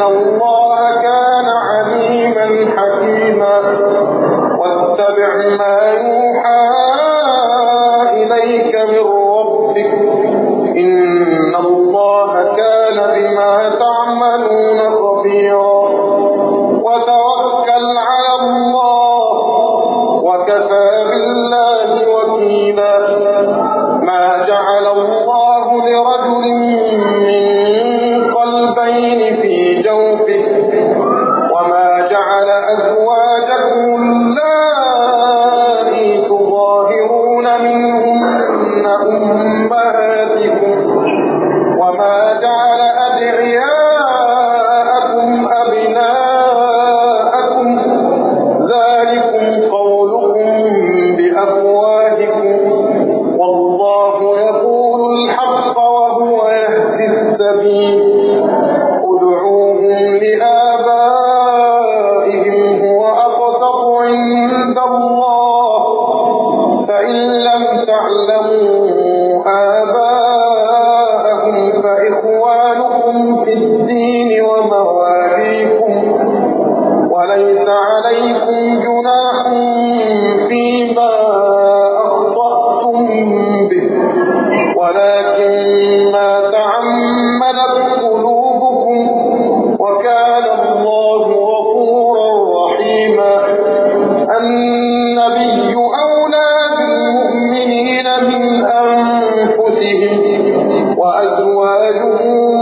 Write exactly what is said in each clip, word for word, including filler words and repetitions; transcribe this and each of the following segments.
الله كان عليما حكيما واتبع ما يوحى إليك من ربك إن الله كان بما تعملون خبيرا وتوكل على الله وكفى بالله وكيلا ما جعل الله لرجل من قلبين في جوفه وما جعل أزواجكم اللائي تظاهرون منهن أمهاتكم وما جعل أدعياءكم أبناءكم ذلكم قولكم بأفواهكم والله يقول الحق وهو يهدي السبيل ادعوهم لآبائهم هو أقسط عند الله فإن لم تعلموا آباءهم فإخوانكم في الدين ومواليكم وليس عليكم جناح فيما أخطأتم به ولكن ما تعمدت قلوبكم وكان الله غفورا رحيما النبي أولى بالمؤمنين من أنفسهم وأزواجه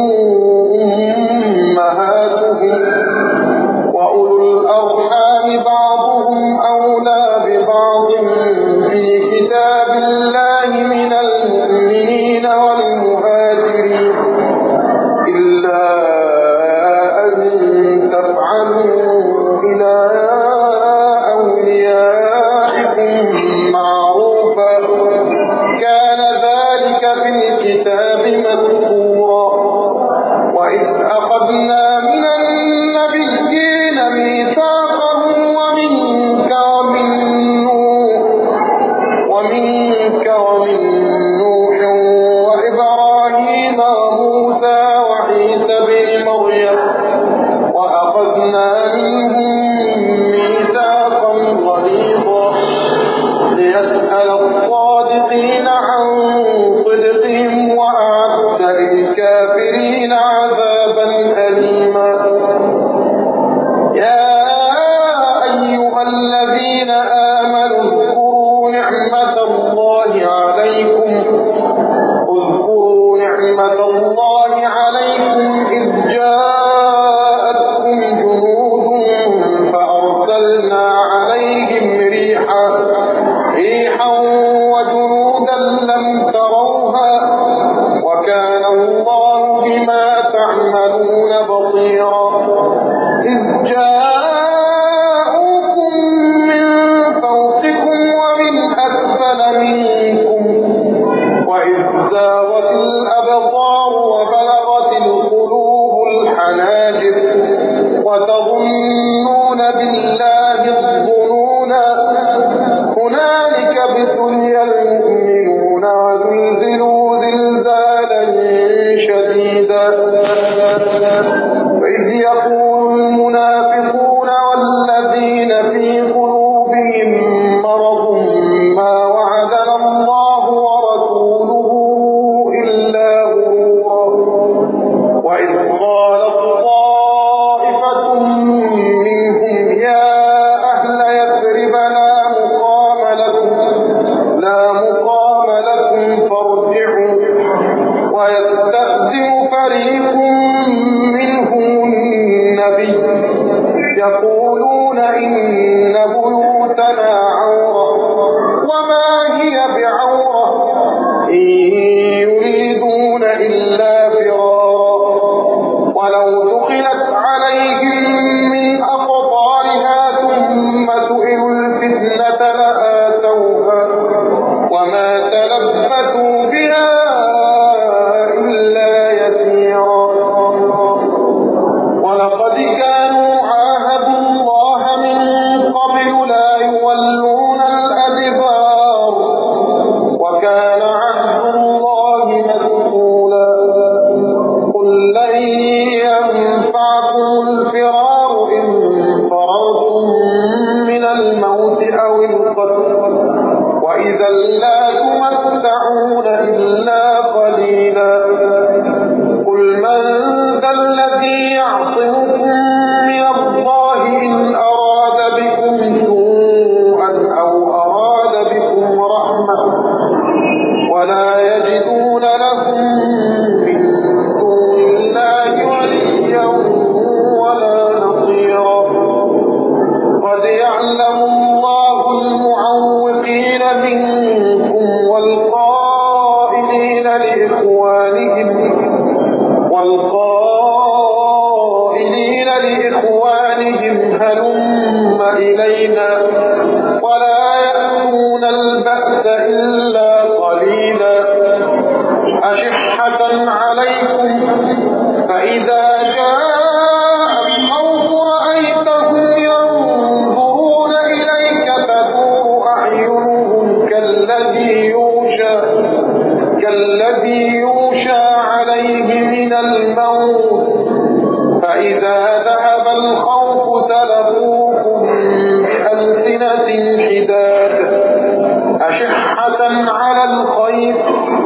أمهاتهم وأولو الأرحام بعضهم أولى ببعض في كتاب الله من المؤمنين والمهاجرين إلا أن تفعلوا إلى أوليائكم معروفا كان ذلك في الكتاب مذكورا وإذ أخذنا من النبيين ميثاقهم ومنك ومن نوح ومنك ومن نوح وإبراهيم وموسى وعيسى بن مريم وأخذنا منهم ميثاقا غليظا ليسأل الصادقين عن صدقهم وأعد للكافرين عذابا أليما يا أيها الذين آمنوا اذكروا نعمة الله عليكم اذكروا نعمة الله عليكم إذ جاءتكم جنود فأرسلنا عليهم ريحا ريحا وجنودا لم تروها وكان الله بما تعملون بصيرا إذ جاءوكم من فوقكم ومن أسفل منكم وإذ زاغت الأبصار وبلغت القلوب الحناجر وتظنون بالله الظنونا هنالك ابتلي المؤمنون وزلزلوا زلزالا شديدا وإذ يقول المنافقون والذين في قلوبهم مرض ما وعدنا الله ورسوله إلا غرورا وإذ قالت طائفة منهم يا أهل يثرب لا مقام لكم لا مقام لكم فارجعوا ويستأذن فريق منهم النبي يقولون إن بيوتنا عورة وما هي بعورة إن يريدون إلا فرارا ولو دخلت عليهم من أقطارها ثم سئلوا الفتنة لآتوها وما تلبثوا بها إلا يسيرا ولقد كانوا عاهدوا الله من قبل لا يولون الأدبار وكان عهد الله مسؤولا قل لن ينفعكم الفرار إن فررتم من الموت أو القتل وإذا لا تمتعون إلا قليلا قل من ذا الذي يعصمكم من الله إن أراد بكم سوءا أو أراد بكم رحمة ولا يجدون لهم من دون الله وليا ولا نصيرا قد يعلم الله المعوقين منكم والقائلين لإخوانهم والقائلين لإخوانهم هلم إلينا ولا يأتون البأس إلا قليلا أشحة عليكم فإذا جاء الخوف رأيتهم ينظرون إليك تدور أعينهم كالذي يغشى كالذي يغشى عليه من الموت فإذا ذهب الخوف سلقوكم بألسنة حداد أشحة على الخير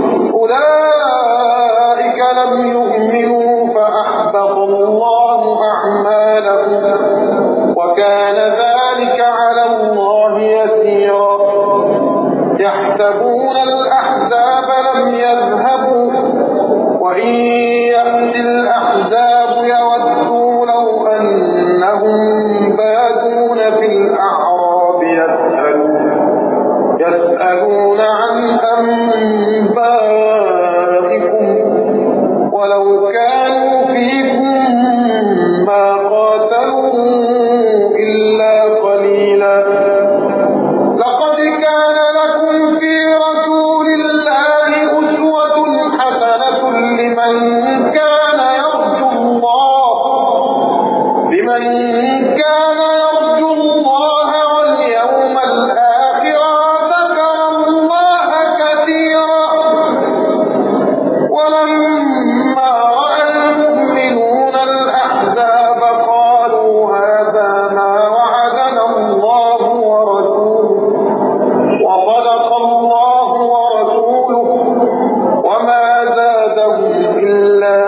أولئك لم يؤمنوا فأحبط الله أعمالهم وكان ذلك على الله يسيرا يحسبون الأحزاب لم يذهبوا وإن يأتي الأحزاب يودوا لو أنهم بادون في الأعراب يسألون يسألون عن أنبائكم ولو كانوا فيكم ما قاتلوا إلا قليلا لقد كان لكم في رسول الله أسوة حسنة لمن كان يرجو الله لمن كان يرجو الله واليوم الآخر وذكر الله كثيرا ولما رأى المؤمنون الأحزاب قالوا هذا ما وعدنا الله ورسوله وصدق الله ورسوله وما زادهم إلا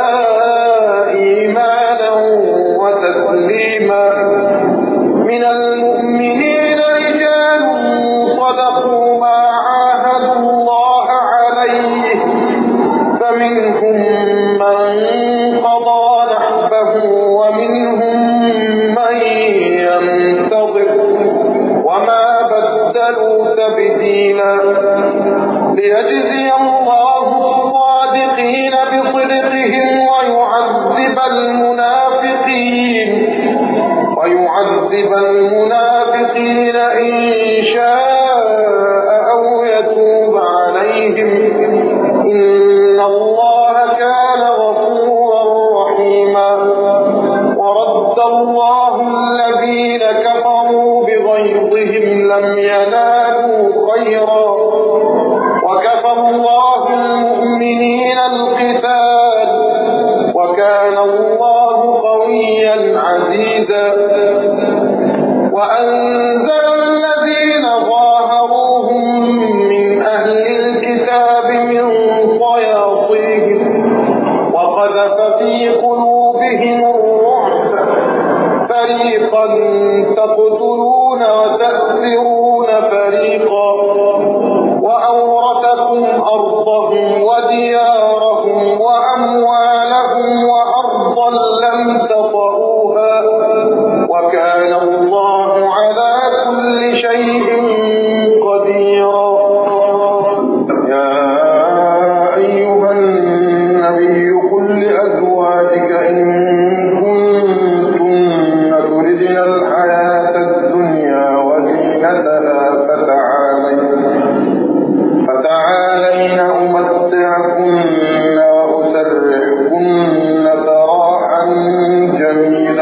إيمانا وتسليما من المؤمنين رجال صدقوا ما عاهدوا الله عليه فمنهم من قضى نحبه ومنهم من ينتظر وما بدلوا تبديلا ليجزي الله الصادقين بصدقهم ويعذب المنافقين ويعذب المنافقين إن شاء أو يتوب عليهم إن الله كان غفورا رحيما ورد الله الذين كفروا بغيظهم لم ينالوا خيرا وكفى الله المؤمنين القتال وكان الله قويا عزيزا وأنزل الذين ظاهروهم من أهل الكتاب من صياصيهم وقذف في قلوبهم الرعب فريقا تقتلون وتأسرون فريقا وأورثكم أرضهم وديارهم وأموالهم وأرضا لم تطئوها وكان الله على كل شيء قديرا يا أيها النبي قل لأزواجك إن كنتن تردن الحياة الدنيا وزينتها فتعالين فتعالين أمتعكن وأسرحكن سراحا جميلا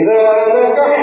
إذا نكحتم